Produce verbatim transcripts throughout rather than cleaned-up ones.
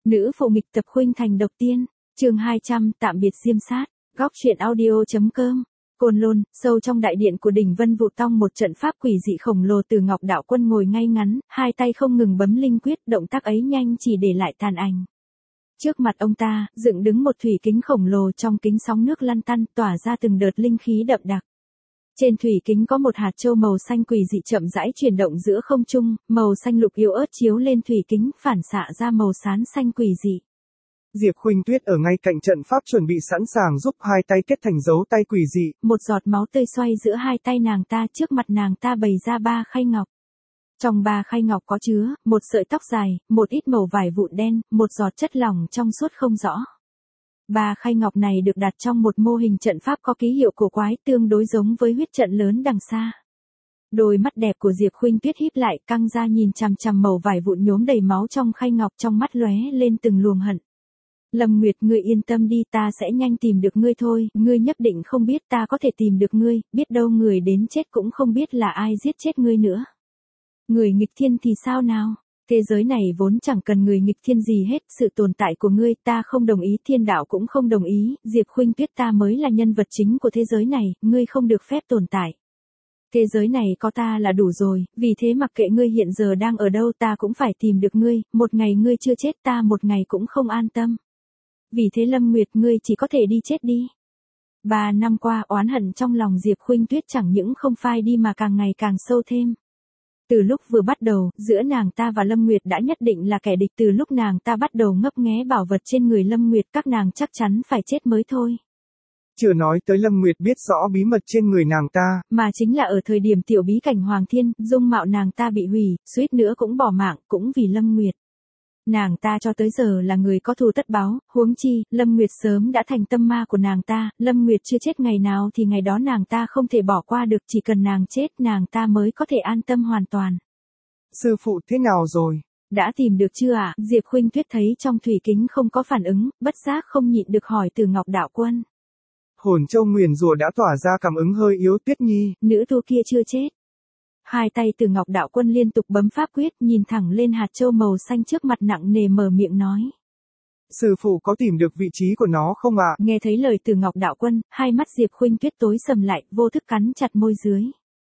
Nữ phụ nghịch tập khuynh thành độc tiên, chương hai trăm, tạm biệt diêm sát, góc truyện audio.com. Côn Lôn, sâu trong đại điện của đỉnh Vân Vụ Tông, một trận pháp quỷ dị khổng lồ. Từ Ngọc đạo quân ngồi ngay ngắn, hai tay không ngừng bấm linh quyết, động tác ấy nhanh chỉ để lại tàn ảnh. Trước mặt ông ta, dựng đứng một thủy kính khổng lồ, trong kính sóng nước lăn tăn, tỏa ra từng đợt linh khí đậm đặc. Trên thủy kính có một hạt châu màu xanh quỷ dị chậm rãi chuyển động giữa không trung, màu xanh lục yếu ớt chiếu lên thủy kính, phản xạ ra màu xám xanh quỷ dị. Diệp Khuynh Tuyết ở ngay cạnh trận pháp chuẩn bị sẵn sàng giúp, hai tay kết thành dấu tay quỷ dị. Một giọt máu tươi xoay giữa hai tay nàng ta, trước mặt nàng ta bày ra ba khay ngọc. Trong ba khay ngọc có chứa một sợi tóc dài, một ít màu vải vụn đen, một giọt chất lỏng trong suốt không rõ. Ba khay ngọc này được đặt trong một mô hình trận pháp có ký hiệu cổ quái, tương đối giống với huyết trận lớn đằng xa. Đôi mắt đẹp của Diệp Khuynh Tuyết híp lại, căng ra nhìn chằm chằm màu vải vụn nhuốm đầy máu trong khay ngọc, trong mắt lóe lên từng luồng hận. Lâm Nguyệt, ngươi yên tâm đi, ta sẽ nhanh tìm được ngươi thôi, ngươi nhất định không biết ta có thể tìm được ngươi, biết đâu người đến chết cũng không biết là ai giết chết ngươi nữa. Người nghịch thiên thì sao nào? Thế giới này vốn chẳng cần người nghịch thiên gì hết, sự tồn tại của ngươi ta không đồng ý, thiên đạo cũng không đồng ý, Diệp Khuynh Tuyết, ta mới là nhân vật chính của thế giới này, ngươi không được phép tồn tại. Thế giới này có ta là đủ rồi, vì thế mặc kệ ngươi hiện giờ đang ở đâu, ta cũng phải tìm được ngươi, một ngày ngươi chưa chết ta một ngày cũng không an tâm. Vì thế Lâm Nguyệt, ngươi chỉ có thể đi chết đi. Ba năm qua, oán hận trong lòng Diệp Khuynh Tuyết chẳng những không phai đi mà càng ngày càng sâu thêm. Từ lúc vừa bắt đầu, giữa nàng ta và Lâm Nguyệt đã nhất định là kẻ địch. Từ lúc nàng ta bắt đầu ngấp nghé bảo vật trên người Lâm Nguyệt, các nàng chắc chắn phải chết mới thôi. Chưa nói tới Lâm Nguyệt biết rõ bí mật trên người nàng ta. Mà chính là ở thời điểm tiểu bí cảnh Hoàng Thiên, dung mạo nàng ta bị hủy, suýt nữa cũng bỏ mạng, cũng vì Lâm Nguyệt. Nàng ta cho tới giờ là người có thù tất báo, huống chi, Lâm Nguyệt sớm đã thành tâm ma của nàng ta, Lâm Nguyệt chưa chết ngày nào thì ngày đó nàng ta không thể bỏ qua được, chỉ cần nàng chết nàng ta mới có thể an tâm hoàn toàn. Sư phụ thế nào rồi? Đã tìm được chưa ạ? À? Diệp Khuynh Tuyết thấy trong thủy kính không có phản ứng, bất giác không nhịn được hỏi Từ Ngọc đạo quân. Hồn châu nguyền rủa đã tỏa ra cảm ứng hơi yếu, Tuyết Nhi. Nữ tu kia chưa chết. Hai tay Từ Ngọc đạo quân liên tục bấm pháp quyết, nhìn thẳng lên hạt châu màu xanh trước mặt, nặng nề mở miệng nói. Sư phụ có tìm được vị trí của nó không ạ? À? Nghe thấy lời Từ Ngọc đạo quân, hai mắt Diệp Khuynh Tuyết tối sầm lại, vô thức cắn chặt môi dưới.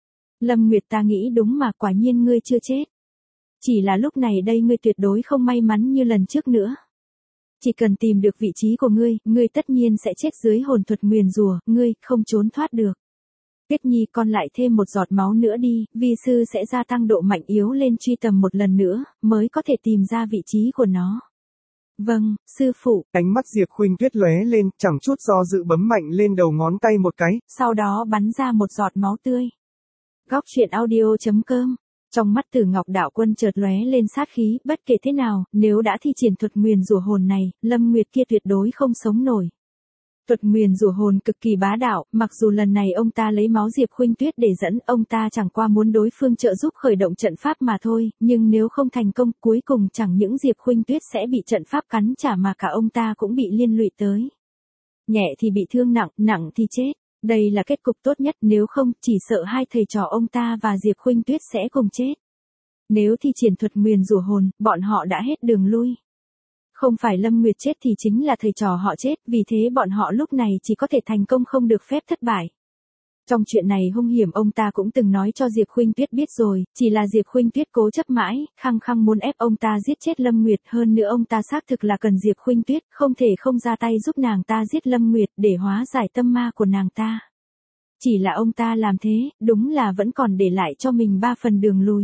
Lâm Nguyệt, ta nghĩ đúng mà, quả nhiên ngươi chưa chết. Chỉ là lúc này đây ngươi tuyệt đối không may mắn như lần trước nữa. Chỉ cần tìm được vị trí của ngươi, ngươi tất nhiên sẽ chết dưới hồn thuật nguyền rủa, ngươi không trốn thoát được. Tuyết Nhi, con lại thêm một giọt máu nữa đi, vi sư sẽ gia tăng độ mạnh yếu lên truy tầm một lần nữa, mới có thể tìm ra vị trí của nó. Vâng, sư phụ. Ánh mắt Diệp Khuynh Tuyết lóe lên, chẳng chút do dự bấm mạnh lên đầu ngón tay một cái, sau đó bắn ra một giọt máu tươi. Góc truyện audio.com. Trong mắt Từ Ngọc đạo quân chợt lóe lên sát khí, bất kể thế nào, nếu đã thi triển thuật nguyền rủa hồn này, Lâm Nguyệt kia tuyệt đối không sống nổi. Thuật nguyền rủa hồn cực kỳ bá đạo, mặc dù lần này ông ta lấy máu Diệp Khuynh Tuyết để dẫn, ông ta chẳng qua muốn đối phương trợ giúp khởi động trận pháp mà thôi, nhưng nếu không thành công, cuối cùng chẳng những Diệp Khuynh Tuyết sẽ bị trận pháp cắn trả mà cả ông ta cũng bị liên lụy tới. Nhẹ thì bị thương nặng, nặng thì chết. Đây là kết cục tốt nhất, nếu không, chỉ sợ hai thầy trò ông ta và Diệp Khuynh Tuyết sẽ cùng chết. Nếu thi triển thuật nguyền rủa hồn, bọn họ đã hết đường lui. Không phải Lâm Nguyệt chết thì chính là thầy trò họ chết, vì thế bọn họ lúc này chỉ có thể thành công không được phép thất bại. Trong chuyện này hung hiểm ông ta cũng từng nói cho Diệp Khuynh Tuyết biết rồi, chỉ là Diệp Khuynh Tuyết cố chấp mãi, khăng khăng muốn ép ông ta giết chết Lâm Nguyệt, hơn nữa ông ta xác thực là cần Diệp Khuynh Tuyết, không thể không ra tay giúp nàng ta giết Lâm Nguyệt để hóa giải tâm ma của nàng ta. Chỉ là ông ta làm thế, đúng là vẫn còn để lại cho mình ba phần đường lui.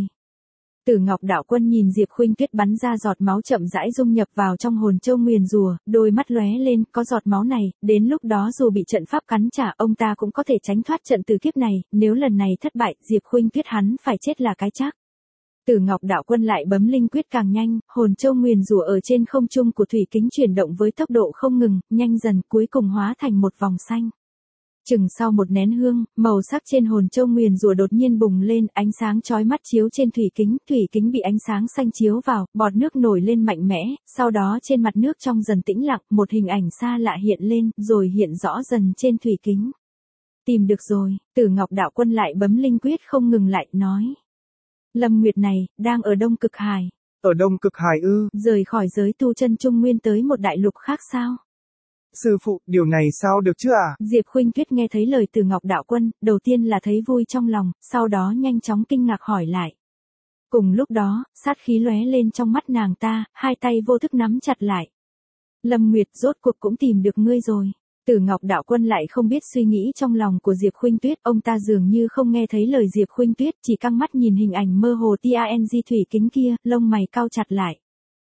Từ Ngọc đạo quân nhìn Diệp Khuynh Tuyết bắn ra giọt máu chậm rãi dung nhập vào trong hồn châu nguyền rủa, đôi mắt lóe lên, có giọt máu này, đến lúc đó dù bị trận pháp cắn trả, ông ta cũng có thể tránh thoát trận tử kiếp này, nếu lần này thất bại, Diệp Khuynh Tuyết hắn phải chết là cái chắc. Từ Ngọc đạo quân lại bấm linh quyết càng nhanh, hồn châu nguyền rủa ở trên không trung của thủy kính chuyển động với tốc độ không ngừng, nhanh dần, cuối cùng hóa thành một vòng xanh. Chừng sau một nén hương, màu sắc trên hồn châu nguyền rủa đột nhiên bùng lên, ánh sáng chói mắt chiếu trên thủy kính, thủy kính bị ánh sáng xanh chiếu vào, bọt nước nổi lên mạnh mẽ, sau đó trên mặt nước trong dần tĩnh lặng, một hình ảnh xa lạ hiện lên, rồi hiện rõ dần trên thủy kính. Tìm được rồi, Từ Ngọc đạo quân lại bấm linh quyết không ngừng lại, nói. Lâm Nguyệt này, đang ở Đông Cực Hải. Ở Đông Cực Hải ư? Rời khỏi giới tu chân Trung Nguyên tới một đại lục khác sao? Sư phụ, điều này sao được chứ à? Diệp Khuynh Tuyết nghe thấy lời từ Ngọc Đạo Quân, đầu tiên là thấy vui trong lòng, sau đó nhanh chóng kinh ngạc hỏi lại. Cùng lúc đó, sát khí lóe lên trong mắt nàng ta, hai tay vô thức nắm chặt lại. Lâm Nguyệt, rốt cuộc cũng tìm được ngươi rồi. Từ Ngọc Đạo Quân lại không biết suy nghĩ trong lòng của Diệp Khuynh Tuyết, ông ta dường như không nghe thấy lời Diệp Khuynh Tuyết, chỉ căng mắt nhìn hình ảnh mơ hồ tang thủy kính kia, lông mày cau chặt lại.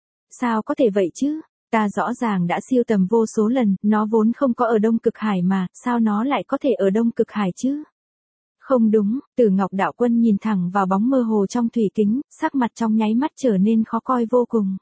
Sao có thể vậy chứ? Ta rõ ràng đã siêu tầm vô số lần, nó vốn không có ở Đông Cực Hải mà, sao nó lại có thể ở Đông Cực Hải chứ? Không đúng, Từ Ngọc Đạo Quân nhìn thẳng vào bóng mơ hồ trong thủy kính, sắc mặt trong nháy mắt trở nên khó coi vô cùng.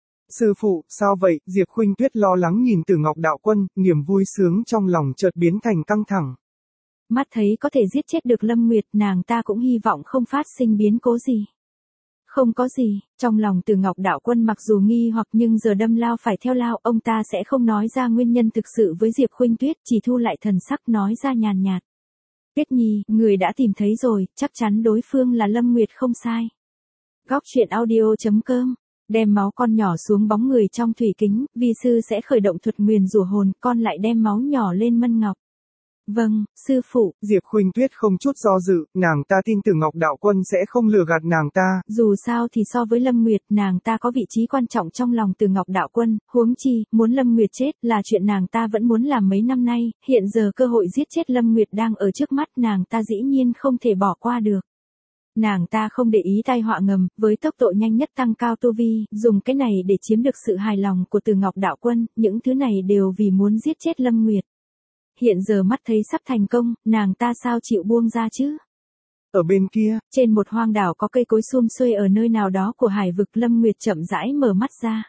Sư phụ, sao vậy? Diệp Khuynh Tuyết lo lắng nhìn Từ Ngọc Đạo Quân, niềm vui sướng trong lòng chợt biến thành căng thẳng. Mắt thấy có thể giết chết được Lâm Nguyệt, nàng ta cũng hy vọng không phát sinh biến cố gì. Không có gì, trong lòng Từ Ngọc Đạo Quân mặc dù nghi hoặc nhưng giờ đâm lao phải theo lao, ông ta sẽ không nói ra nguyên nhân thực sự với Diệp Khuynh Tuyết, chỉ thu lại thần sắc nói ra nhàn nhạt. Tuyết Nhi, người đã tìm thấy rồi, chắc chắn đối phương là Lâm Nguyệt không sai. Góc truyện audio chấm com. Đem máu con nhỏ xuống bóng người trong thủy kính, vi sư sẽ khởi động thuật nguyền rủa hồn, con lại đem máu nhỏ lên mân ngọc. Vâng, sư phụ. Diệp Khuynh Tuyết không chút do dự, nàng ta tin Từ Ngọc Đạo Quân sẽ không lừa gạt nàng ta. Dù sao thì so với Lâm Nguyệt, nàng ta có vị trí quan trọng trong lòng Từ Ngọc Đạo Quân, huống chi, muốn Lâm Nguyệt chết là chuyện nàng ta vẫn muốn làm mấy năm nay, hiện giờ cơ hội giết chết Lâm Nguyệt đang ở trước mắt, nàng ta dĩ nhiên không thể bỏ qua được. Nàng ta không để ý tai họa ngầm, với tốc độ nhanh nhất tăng cao tu vi, dùng cái này để chiếm được sự hài lòng của Từ Ngọc Đạo Quân, những thứ này đều vì muốn giết chết Lâm Nguyệt. Hiện giờ mắt thấy sắp thành công, nàng ta sao chịu buông ra chứ? Ở bên kia, trên một hoang đảo có cây cối sum xuê ở nơi nào đó của hải vực, Lâm Nguyệt chậm rãi mở mắt ra.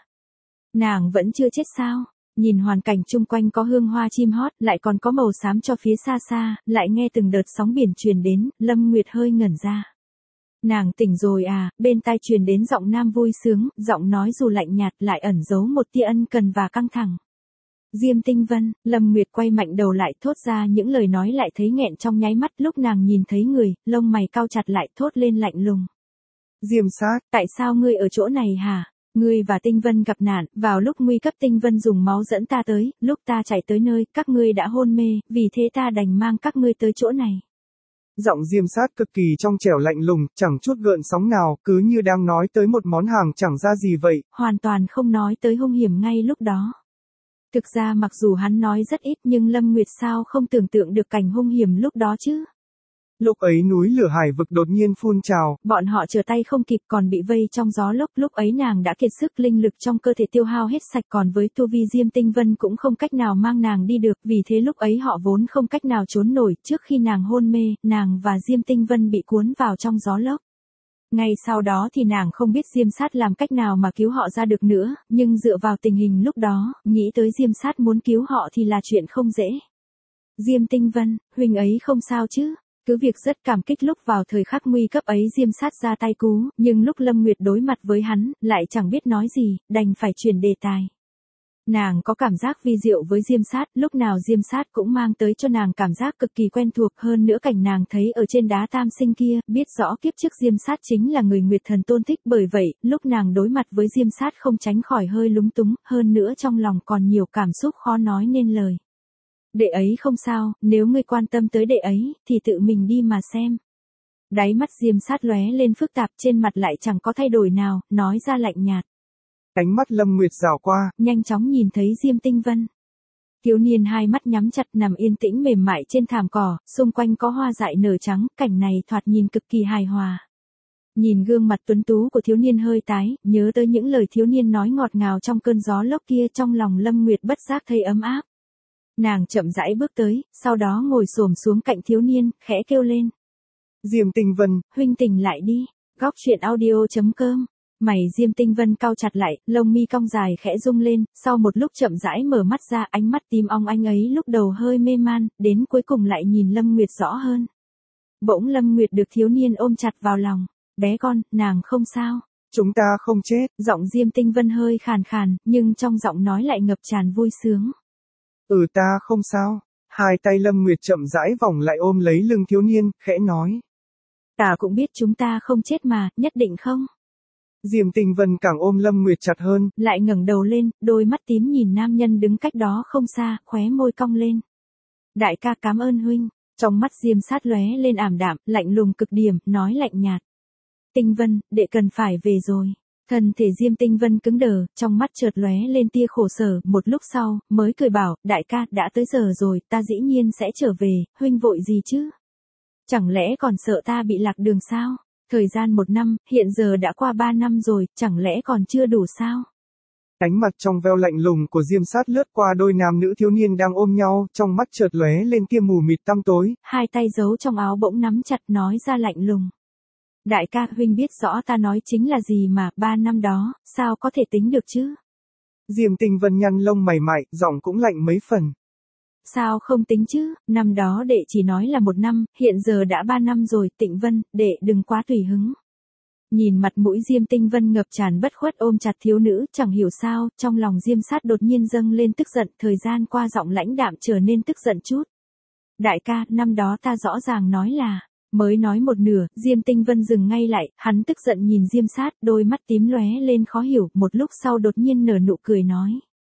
Nàng vẫn chưa chết sao? Nhìn hoàn cảnh chung quanh có hương hoa chim hót, lại còn có màu xám cho phía xa xa, lại nghe từng đợt sóng biển truyền đến, Lâm Nguyệt hơi ngẩn ra. Nàng tỉnh rồi à? Bên tai truyền đến giọng nam vui sướng, giọng nói dù lạnh nhạt lại ẩn giấu một tia ân cần và căng thẳng. Diêm Tinh Vân. Lâm Nguyệt quay mạnh đầu lại, thốt ra những lời nói lại thấy nghẹn trong nháy mắt, lúc nàng nhìn thấy người, lông mày cau chặt lại, thốt lên lạnh lùng. Diêm Sát, tại sao ngươi ở chỗ này hả? Ngươi và Tinh Vân gặp nạn, vào lúc nguy cấp Tinh Vân dùng máu dẫn ta tới, lúc ta chạy tới nơi, các ngươi đã hôn mê, vì thế ta đành mang các ngươi tới chỗ này. Giọng Diêm Sát cực kỳ trong trẻo lạnh lùng, chẳng chút gợn sóng nào, cứ như đang nói tới một món hàng chẳng ra gì vậy. Hoàn toàn không nói tới hung hiểm ngay lúc đó. Thực ra mặc dù hắn nói rất ít nhưng Lâm Nguyệt sao không tưởng tượng được cảnh hung hiểm lúc đó chứ. Lúc ấy núi lửa hải vực đột nhiên phun trào. Bọn họ trở tay không kịp còn bị vây trong gió lốc, lúc ấy nàng đã kiệt sức, linh lực trong cơ thể tiêu hao hết sạch, còn với tu vi Diêm Tinh Vân cũng không cách nào mang nàng đi được, vì thế lúc ấy họ vốn không cách nào trốn nổi, trước khi nàng hôn mê, nàng và Diêm Tinh Vân bị cuốn vào trong gió lốc. Ngay sau đó thì nàng không biết Diêm Sát làm cách nào mà cứu họ ra được nữa, nhưng dựa vào tình hình lúc đó, nghĩ tới Diêm Sát muốn cứu họ thì là chuyện không dễ. Diêm Tinh Vân, huynh ấy không sao chứ? Cứ việc rất cảm kích lúc vào thời khắc nguy cấp ấy Diêm Sát ra tay cứu, nhưng lúc Lâm Nguyệt đối mặt với hắn, lại chẳng biết nói gì, đành phải chuyển đề tài. Nàng có cảm giác vi diệu với Diêm Sát, lúc nào Diêm Sát cũng mang tới cho nàng cảm giác cực kỳ quen thuộc, hơn nữa cảnh nàng thấy ở trên đá tam sinh kia, biết rõ kiếp trước Diêm Sát chính là người Nguyệt Thần tôn thích, bởi vậy, lúc nàng đối mặt với Diêm Sát không tránh khỏi hơi lúng túng, hơn nữa trong lòng còn nhiều cảm xúc khó nói nên lời. Đệ ấy không sao, nếu ngươi quan tâm tới đệ ấy, thì tự mình đi mà xem. Đáy mắt Diêm Sát lóe lên phức tạp, trên mặt lại chẳng có thay đổi nào, nói ra lạnh nhạt. Ánh mắt Lâm Nguyệt dào qua, nhanh chóng nhìn thấy Diêm Tinh Vân. Thiếu niên hai mắt nhắm chặt nằm yên tĩnh mềm mại trên thảm cỏ, xung quanh có hoa dại nở trắng, cảnh này thoạt nhìn cực kỳ hài hòa. Nhìn gương mặt tuấn tú của thiếu niên hơi tái, nhớ tới những lời thiếu niên nói ngọt ngào trong cơn gió lốc kia, trong lòng Lâm Nguyệt bất giác thấy ấm áp. Nàng chậm rãi bước tới, sau đó ngồi xổm xuống cạnh thiếu niên, khẽ kêu lên. Diêm Tinh Vân, huynh tỉnh lại đi. Góc truyện audio chấm com. Mày Diêm Tinh Vân cau chặt lại, lông mi cong dài khẽ rung lên, sau một lúc chậm rãi mở mắt ra, ánh mắt tím ong anh ấy lúc đầu hơi mê man, đến cuối cùng lại nhìn Lâm Nguyệt rõ hơn. Bỗng Lâm Nguyệt được thiếu niên ôm chặt vào lòng. Bé con, nàng không sao. Chúng ta không chết. Giọng Diêm Tinh Vân hơi khàn khàn, nhưng trong giọng nói lại ngập tràn vui sướng. Ừ ta không sao. Hai tay Lâm Nguyệt chậm rãi vòng lại ôm lấy lưng thiếu niên, khẽ nói. Ta cũng biết chúng ta không chết mà, nhất định không? Diêm Tinh Vân càng ôm Lâm Nguyệt chặt hơn, lại ngẩng đầu lên, đôi mắt tím nhìn nam nhân đứng cách đó không xa, khóe môi cong lên. Đại ca cảm ơn huynh. Trong mắt Diêm Sát lóe lên ảm đạm, lạnh lùng cực điểm, nói lạnh nhạt. Tinh Vân, đệ cần phải về rồi. Thân thể Diêm Tinh Vân cứng đờ, trong mắt chợt lóe lên tia khổ sở, một lúc sau, mới cười bảo, đại ca, đã tới giờ rồi, ta dĩ nhiên sẽ trở về, huynh vội gì chứ? Chẳng lẽ còn sợ ta bị lạc đường sao? Thời gian một năm, hiện giờ đã qua ba năm rồi, chẳng lẽ còn chưa đủ sao? Ánh mặt trong veo lạnh lùng của Diêm Sát lướt qua đôi nam nữ thiếu niên đang ôm nhau, trong mắt chợt lóe lên tia mù mịt tăm tối. Hai tay giấu trong áo bỗng nắm chặt nói ra lạnh lùng. Đại ca, huynh biết rõ ta nói chính là gì mà, ba năm đó, sao có thể tính được chứ? Diêm Tinh Vân nhăn lông mày mại, giọng cũng lạnh mấy phần. Sao không tính chứ, năm đó đệ chỉ nói là một năm, hiện giờ đã ba năm rồi, Tịnh Vân, đệ đừng quá tùy hứng. Nhìn mặt mũi Diêm Tinh Vân ngập tràn bất khuất ôm chặt thiếu nữ, chẳng hiểu sao, trong lòng Diêm Sát đột nhiên dâng lên tức giận, thời gian qua giọng lãnh đạm trở nên tức giận chút. Đại ca, năm đó ta rõ ràng nói là, mới nói một nửa, Diêm Tinh Vân dừng ngay lại, hắn tức giận nhìn Diêm Sát, đôi mắt tím lóe lên khó hiểu, một lúc sau đột nhiên nở nụ cười nói.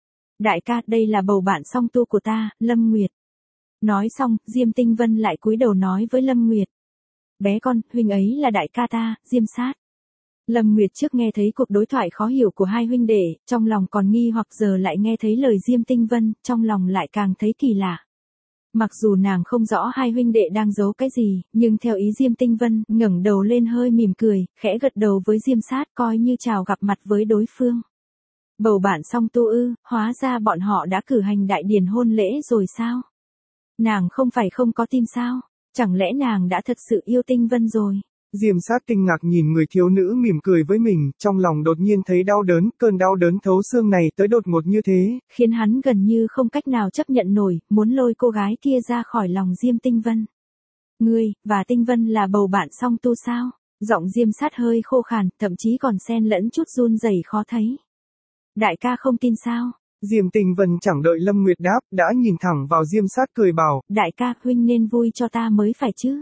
Đại ca, đây là bầu bạn song tu của ta, Lâm Nguyệt. Nói xong, Diêm Tinh Vân lại cúi đầu nói với Lâm Nguyệt. Bé con, huynh ấy là đại ca ta, Diêm Sát. Lâm Nguyệt trước nghe thấy cuộc đối thoại khó hiểu của hai huynh đệ, trong lòng còn nghi hoặc giờ lại nghe thấy lời Diêm Tinh Vân, trong lòng lại càng thấy kỳ lạ. Mặc dù nàng không rõ hai huynh đệ đang giấu cái gì, nhưng theo ý Diêm Tinh Vân, ngẩng đầu lên hơi mỉm cười, khẽ gật đầu với Diêm Sát coi như chào gặp mặt với đối phương. Bầu bạn song tu ư, hóa ra bọn họ đã cử hành đại điển hôn lễ rồi sao? Nàng không phải không có tim sao? Chẳng lẽ nàng đã thật sự yêu Tinh Vân rồi? Diêm Sát kinh ngạc nhìn người thiếu nữ mỉm cười với mình, trong lòng đột nhiên thấy đau đớn, cơn đau đớn thấu xương này tới đột ngột như thế, khiến hắn gần như không cách nào chấp nhận nổi, muốn lôi cô gái kia ra khỏi lòng Diêm Tinh Vân. Ngươi, và Tinh Vân là bầu bạn song tu sao? Giọng Diêm Sát hơi khô khàn, thậm chí còn xen lẫn chút run rẩy khó thấy. Đại ca không tin sao? Diêm Tinh Vân chẳng đợi Lâm Nguyệt đáp, đã nhìn thẳng vào Diêm Sát cười bảo. Đại ca, huynh nên vui cho ta mới phải chứ.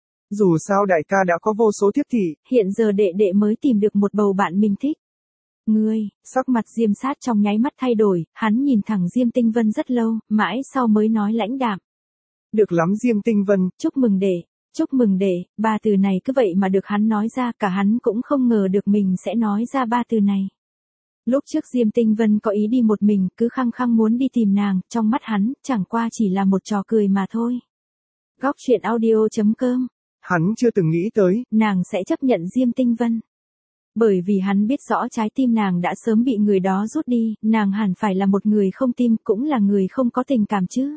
Dù sao đại ca đã có vô số thiếp thị. Hiện giờ đệ đệ mới tìm được một bầu bạn mình thích. Ngươi, sắc mặt Diêm Sát trong nháy mắt thay đổi, hắn nhìn thẳng Diêm Tinh Vân rất lâu, mãi sau mới nói lãnh đạm. Được lắm Diêm Tinh Vân. Chúc mừng đệ, chúc mừng đệ, ba từ này cứ vậy mà được hắn nói ra, cả hắn cũng không ngờ được mình sẽ nói ra ba từ này. Lúc trước Diêm Tinh Vân có ý đi một mình, cứ khăng khăng muốn đi tìm nàng, trong mắt hắn, chẳng qua chỉ là một trò cười mà thôi. Góc truyện audio chấm com. Hắn chưa từng nghĩ tới, nàng sẽ chấp nhận Diêm Tinh Vân. Bởi vì hắn biết rõ trái tim nàng đã sớm bị người đó rút đi, nàng hẳn phải là một người không tim, cũng là người không có tình cảm chứ.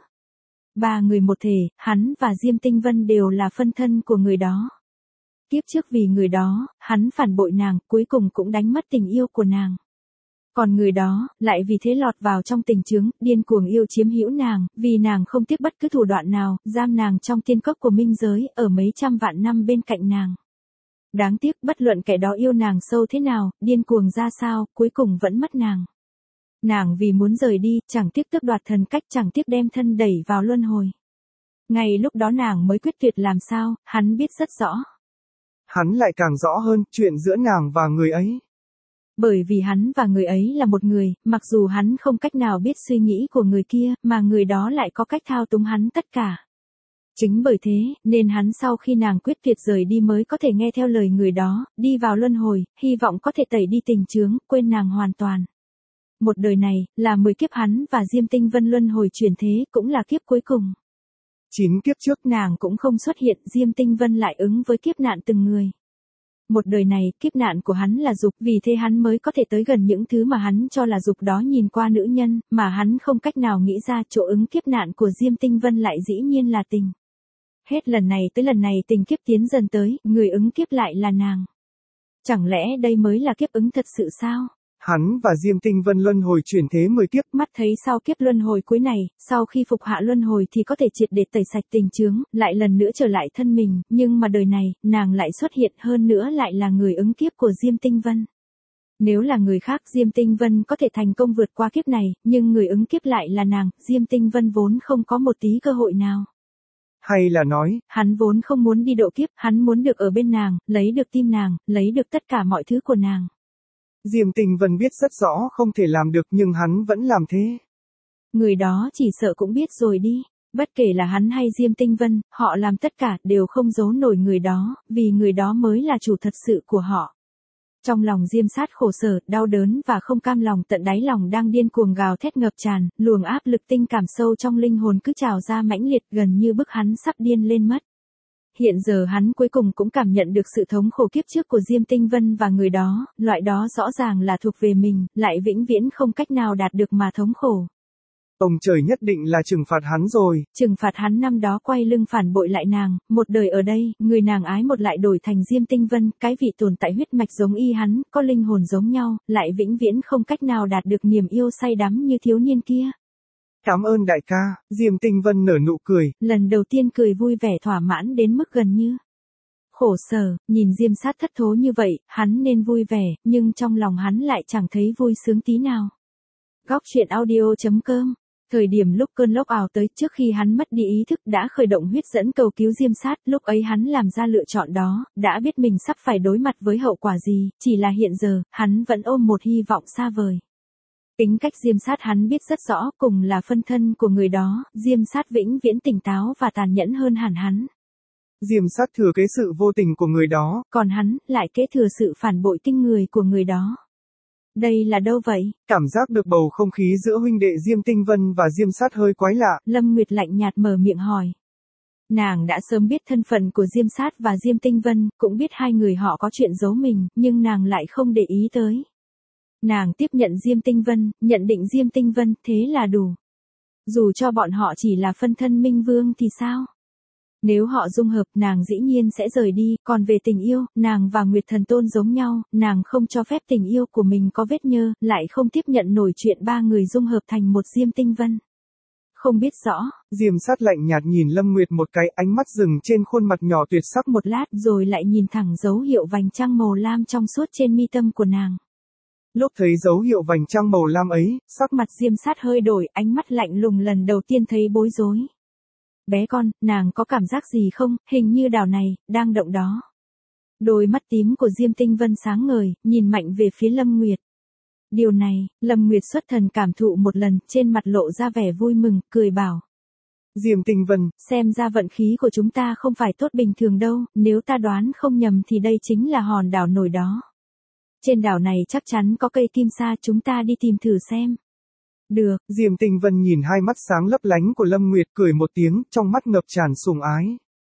Ba người một thể, hắn và Diêm Tinh Vân đều là phân thân của người đó. Kiếp trước vì người đó, hắn phản bội nàng, cuối cùng cũng đánh mất tình yêu của nàng. Còn người đó, lại vì thế lọt vào trong tình chướng, điên cuồng yêu chiếm hữu nàng, vì nàng không tiếc bất cứ thủ đoạn nào, giam nàng trong tiên cốc của minh giới, ở mấy trăm vạn năm bên cạnh nàng. Đáng tiếc, bất luận kẻ đó yêu nàng sâu thế nào, điên cuồng ra sao, cuối cùng vẫn mất nàng. Nàng vì muốn rời đi, chẳng tiếc tước đoạt thần cách, chẳng tiếc đem thân đẩy vào luân hồi. Ngay lúc đó nàng mới quyết tuyệt làm sao, hắn biết rất rõ. Hắn lại càng rõ hơn, chuyện giữa nàng và người ấy. Bởi vì hắn và người ấy là một người, mặc dù hắn không cách nào biết suy nghĩ của người kia, mà người đó lại có cách thao túng hắn tất cả. Chính bởi thế, nên hắn sau khi nàng quyết tuyệt rời đi mới có thể nghe theo lời người đó, đi vào luân hồi, hy vọng có thể tẩy đi tình chướng, quên nàng hoàn toàn. Một đời này, là mười kiếp hắn và Diêm Tinh Vân luân hồi chuyển thế, cũng là kiếp cuối cùng. Chín kiếp trước nàng cũng không xuất hiện, Diêm Tinh Vân lại ứng với kiếp nạn từng người. Một đời này, kiếp nạn của hắn là dục, vì thế hắn mới có thể tới gần những thứ mà hắn cho là dục đó, nhìn qua nữ nhân, mà hắn không cách nào nghĩ ra chỗ ứng kiếp nạn của Diêm Tinh Vân lại dĩ nhiên là tình. Hết lần này tới lần này tình kiếp tiến dần tới, người ứng kiếp lại là nàng. Chẳng lẽ đây mới là kiếp ứng thật sự sao? Hắn và Diêm Tinh Vân luân hồi chuyển thế mười kiếp. Mắt thấy sau kiếp luân hồi cuối này, sau khi phục hạ luân hồi thì có thể triệt để tẩy sạch tình chướng, lại lần nữa trở lại thân mình, nhưng mà đời này, nàng lại xuất hiện, hơn nữa lại là người ứng kiếp của Diêm Tinh Vân. Nếu là người khác, Diêm Tinh Vân có thể thành công vượt qua kiếp này, nhưng người ứng kiếp lại là nàng, Diêm Tinh Vân vốn không có một tí cơ hội nào. Hay là nói, hắn vốn không muốn đi độ kiếp, hắn muốn được ở bên nàng, lấy được tim nàng, lấy được tất cả mọi thứ của nàng. Diêm Tinh Vân biết rất rõ không thể làm được nhưng hắn vẫn làm thế. Người đó chỉ sợ cũng biết rồi đi. Bất kể là hắn hay Diêm Tinh Vân, họ làm tất cả đều không giấu nổi người đó, vì người đó mới là chủ thật sự của họ. Trong lòng Diêm Sát khổ sở, đau đớn và không cam lòng tận đáy lòng đang điên cuồng gào thét ngập tràn, luồng áp lực tinh cảm sâu trong linh hồn cứ trào ra mãnh liệt gần như bức hắn sắp điên lên mất. Hiện giờ hắn cuối cùng cũng cảm nhận được sự thống khổ kiếp trước của Diêm Tinh Vân và người đó, loại đó rõ ràng là thuộc về mình, lại vĩnh viễn không cách nào đạt được mà thống khổ. Ông trời nhất định là trừng phạt hắn rồi. Trừng phạt hắn năm đó quay lưng phản bội lại nàng, một đời ở đây, người nàng ái một lại đổi thành Diêm Tinh Vân, cái vị tồn tại huyết mạch giống y hắn, có linh hồn giống nhau, lại vĩnh viễn không cách nào đạt được niềm yêu say đắm như thiếu niên kia. Cảm ơn đại ca, Diêm Tinh Vân nở nụ cười. Lần đầu tiên cười vui vẻ thỏa mãn đến mức gần như khổ sở, nhìn Diêm Sát thất thố như vậy, hắn nên vui vẻ, nhưng trong lòng hắn lại chẳng thấy vui sướng tí nào. Góc truyện audio chấm com. Thời điểm lúc cơn lốc ào tới trước khi hắn mất đi ý thức đã khởi động huyết dẫn cầu cứu Diêm Sát, lúc ấy hắn làm ra lựa chọn đó, đã biết mình sắp phải đối mặt với hậu quả gì, chỉ là hiện giờ, hắn vẫn ôm một hy vọng xa vời. Tính cách Diêm Sát hắn biết rất rõ, cùng là phân thân của người đó, Diêm Sát vĩnh viễn tỉnh táo và tàn nhẫn hơn hẳn hắn. Diêm Sát thừa kế sự vô tình của người đó, còn hắn lại kế thừa sự phản bội kinh người của người đó. Đây là đâu vậy? Cảm giác được bầu không khí giữa huynh đệ Diêm Tinh Vân và Diêm Sát hơi quái lạ. Lâm Nguyệt lạnh nhạt mở miệng hỏi. Nàng đã sớm biết thân phận của Diêm Sát và Diêm Tinh Vân, cũng biết hai người họ có chuyện giấu mình, nhưng nàng lại không để ý tới. Nàng tiếp nhận Diêm Tinh Vân, nhận định Diêm Tinh Vân, thế là đủ. Dù cho bọn họ chỉ là phân thân Minh Vương thì sao? Nếu họ dung hợp, nàng dĩ nhiên sẽ rời đi, còn về tình yêu, nàng và Nguyệt Thần Tôn giống nhau, nàng không cho phép tình yêu của mình có vết nhơ, lại không tiếp nhận nổi chuyện ba người dung hợp thành một Diêm Tinh Vân. Không biết rõ. Diêm Sát lạnh nhạt nhìn Lâm Nguyệt một cái, ánh mắt dừng trên khuôn mặt nhỏ tuyệt sắc một lát rồi lại nhìn thẳng dấu hiệu vành trăng màu lam trong suốt trên mi tâm của nàng. Lúc thấy dấu hiệu vành trăng màu lam ấy, sắc mặt Diêm Sát hơi đổi, ánh mắt lạnh lùng lần đầu tiên thấy bối rối. Bé con, nàng có cảm giác gì không, hình như đảo này, đang động đó. Đôi mắt tím của Diêm Tinh Vân sáng ngời, nhìn mạnh về phía Lâm Nguyệt. Điều này, Lâm Nguyệt xuất thần cảm thụ một lần, trên mặt lộ ra vẻ vui mừng, cười bảo. Diêm Tinh Vân, xem ra vận khí của chúng ta không phải tốt bình thường đâu, nếu ta đoán không nhầm thì đây chính là hòn đảo nổi đó. Trên đảo này chắc chắn có cây kim sa, chúng ta đi tìm thử xem. Được. Diêm Tinh Vân nhìn hai mắt sáng lấp lánh của Lâm Nguyệt cười một tiếng, trong mắt ngập tràn sùng ái.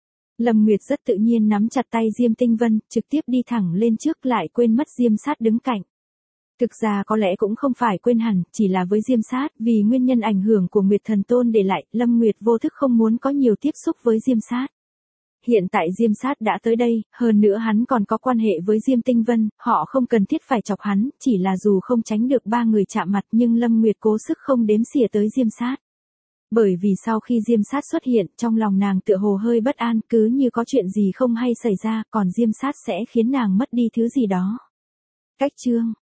Lâm Nguyệt rất tự nhiên nắm chặt tay Diêm Tinh Vân, trực tiếp đi thẳng lên trước lại quên mất Diêm Sát đứng cạnh. Thực ra có lẽ cũng không phải quên hẳn, chỉ là với Diêm Sát, vì nguyên nhân ảnh hưởng của Nguyệt Thần Tôn để lại, Lâm Nguyệt vô thức không muốn có nhiều tiếp xúc với Diêm Sát. Hiện tại Diêm Sát đã tới đây, hơn nữa hắn còn có quan hệ với Diêm Tinh Vân, họ không cần thiết phải chọc hắn, chỉ là dù không tránh được ba người chạm mặt nhưng Lâm Nguyệt cố sức không đếm xỉa tới Diêm Sát. Bởi vì sau khi Diêm Sát xuất hiện, trong lòng nàng tựa hồ hơi bất an, cứ như có chuyện gì không hay xảy ra, còn Diêm Sát sẽ khiến nàng mất đi thứ gì đó. Cách chương